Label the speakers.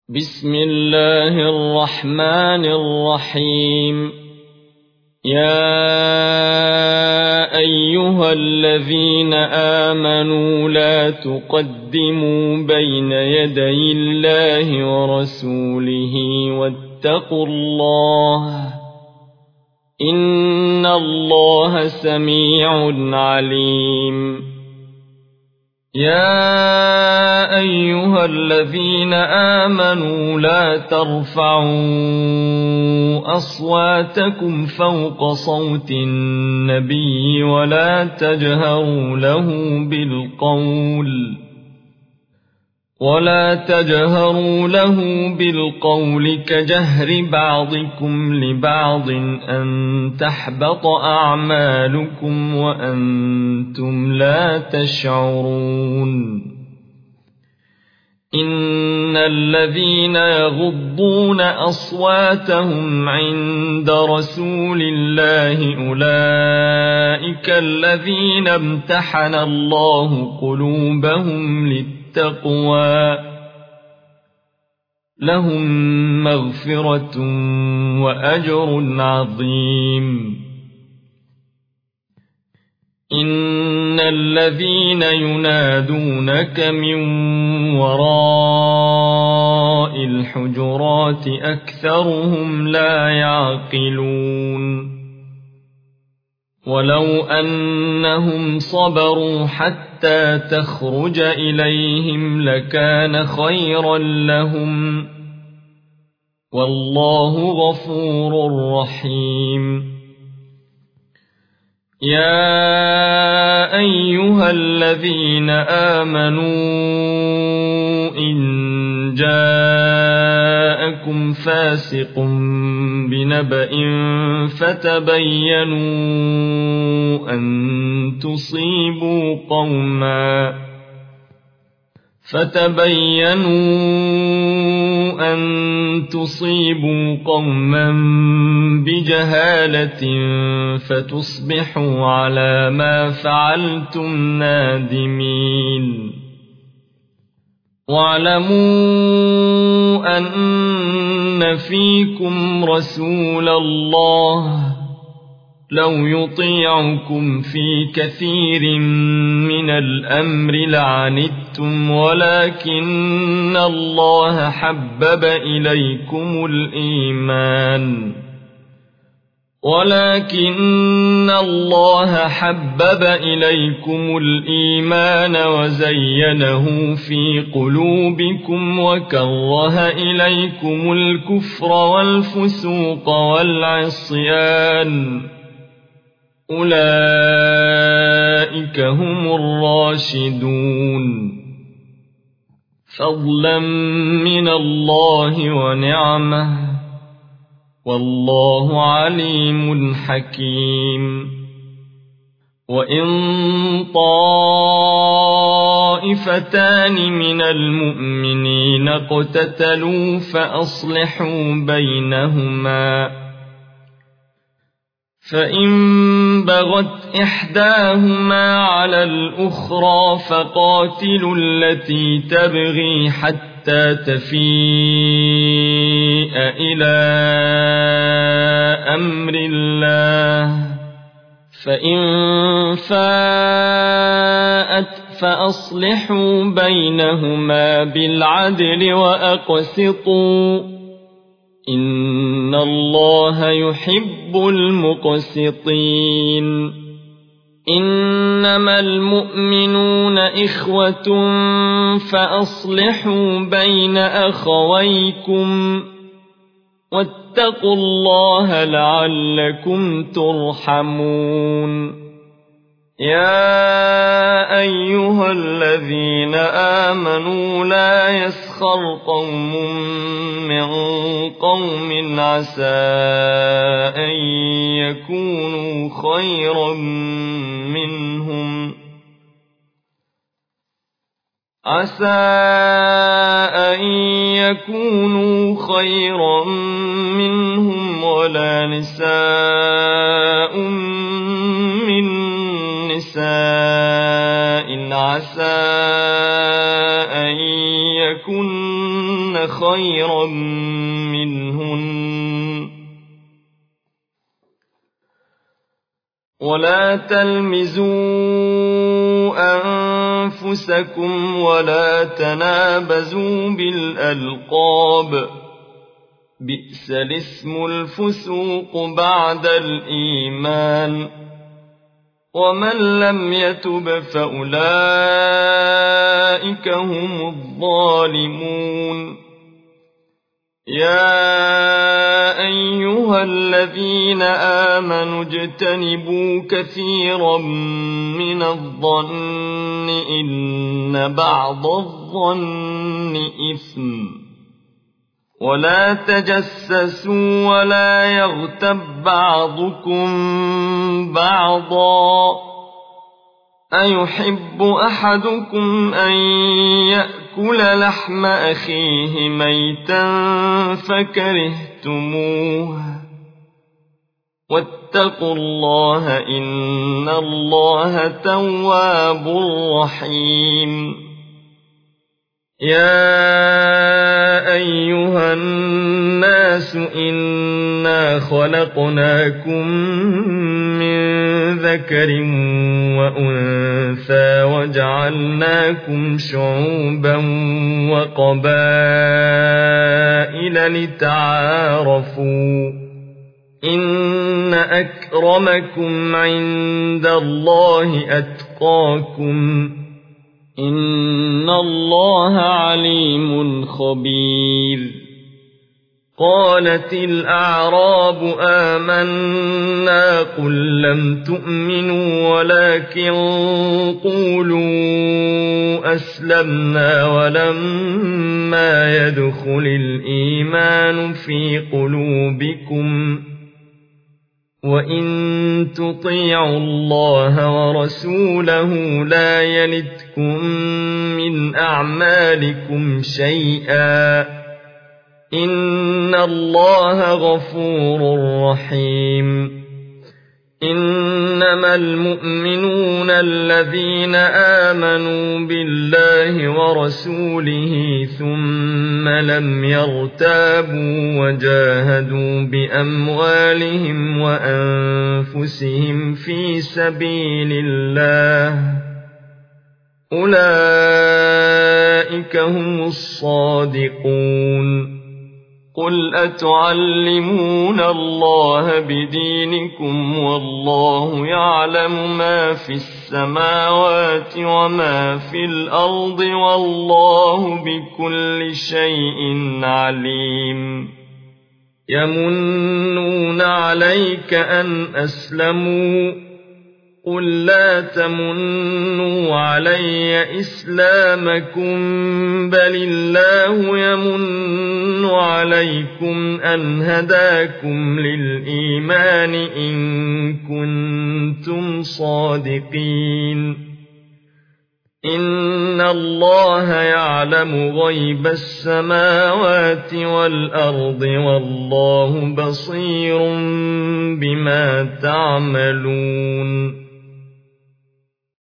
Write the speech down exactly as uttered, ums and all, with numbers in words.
Speaker 1: بسم الله الرحمن الرحيم. يا أيها الذين آمنوا لا تقدموا بين يدي الله ورسوله واتقوا الله إن الله سميع عليم. يا أيها الذين آمنوا لا ترفعوا أصواتكم فوق صوت النبي ولا تجهروا له بالقول ولا تجهروا له بالقول كجهر بعضكم لبعض أن تحبط أعمالكم وأنتم لا تشعرون. إن الذين يغضون أصواتهم عند رسول الله أولئك الذين امتحن الله قلوبهم للتقوى لهم مغفرة وأجر عظيم. إن الذين ينادونك من وراء الحجرات أكثرهم لا يعقلون. ولو أنهم صبروا حتى تخرج إليهم لكان خيرا لهم والله غفور رحيم. يا أيها الذين آمنوا إن جاءكم فاسق بنبأ فتبينوا أن تصيبوا قوما فتبينوا أن تصيبوا قوما بجهالة فتصبحوا على ما فعلتم نادمين. واعلموا أن فيكم رسول الله لو يطيعكم في كثير من الأمر لعنتم ولكن الله حبب إليكم الإيمان ولكن الله حبب إليكم الإيمان وزينه في قلوبكم وكره إليكم الكفر والفسوق والعصيان أولئك هم الراشدون فضلا من الله ونعمه والله عليم حكيم. وإن طائفتان من المؤمنين اقتتلوا فأصلحوا بينهما فإن بغت إحداهما على الأخرى فقاتلوا التي تبغي حتى تفيء إلى أمر الله فإن فاءت فأصلحوا بينهما بالعدل وأقسطوا إن الله يحب المقسطين. إنما المؤمنون إخوة فأصلحوا بين أخويكم واتقوا الله لعلكم ترحمون. يا أيها الذين آمنوا لا يسخر قوم من قوم عسى أن يكونوا خيرا منهم عسى أن يكونوا خيرا منهم ولا نساء من نساء عسى أن يكن يؤتون خيرا منهن ولا تلمزوا أنفسكم ولا تنابزوا بالألقاب بئس الاسم الفسوق بعد الإيمان ومن لم يتب فأولئك هم الظالمون يا أيها الذين آمنوا اجتنبوا كثيرا من الظن إن بعض الظن إثم ولا تجسسوا ولا يغتب بعضكم بعضا أيحب أحدكم أن يأكل لحم أخيه ميتا فكرهتموه واتقوا الله إن الله تواب رحيم يا أيها الناس إنا خلقناكم من ذكر وأنثى وجعلناكم شعوبا وقبائل لتعارفوا إن أكرمكم عند الله أتقاكم إن الله عليم خبير قالت الأعراب آمنا قل لم تؤمنوا ولكن قولوا أسلمنا ولما يدخل الإيمان في قلوبكم وإن تطيعوا الله ورسوله لا يلتكم من أعمالكم شيئا إن الله غفور رحيم إنما المؤمنون الذين آمنوا بالله ورسوله ثم لم يرتابوا وجاهدوا بأموالهم وأنفسهم في سبيل الله أولئك هم الصادقون قل أتعلمون الله بدينكم والله يعلم ما في السماوات وما في الأرض والله بكل شيء عليم يمنون عليك أن أسلموا قل لا تمنوا علي إسلامكم بل الله يمن عليكم أن هداكم للإيمان إن كنتم صادقين إن الله يعلم غيب السماوات والأرض والله بصير بما تعملون